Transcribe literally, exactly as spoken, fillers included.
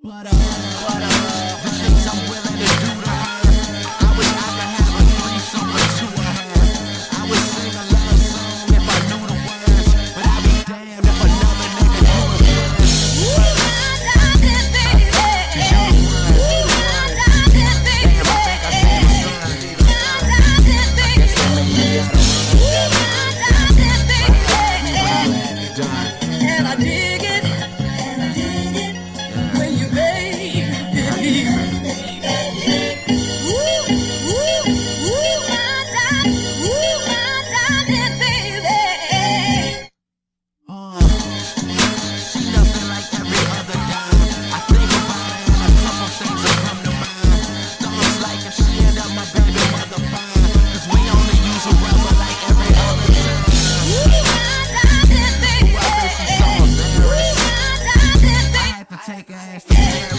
But uh, but uh, the things I'm willing to do to her, I wish I could have a threesome or two of her. I would sing a love song if I knew the words, but I'd be damned if another nigga do it first. Ooh, I love it, baby. Cause you the one. Ooh, I love it, baby. Damn, I think I see the sun. I love it, baby. I guess that means you gotta run. Ooh, I love it, baby. Done. And I dig it. And I dig it. When you baby believe. Ooh, ooh, ooh, I love, ooh, I love it, baby. Uh, she nothing like every other dime. I think about her and a couple things will come to mind. Thoughts like if she end up my baby mother fine. Cause we only use a rubber like every other time. Ooh, I love it, baby. Ooh, I bet she's so embarrassed. Ooh, I love it, baby. I had to take her ass to therapy.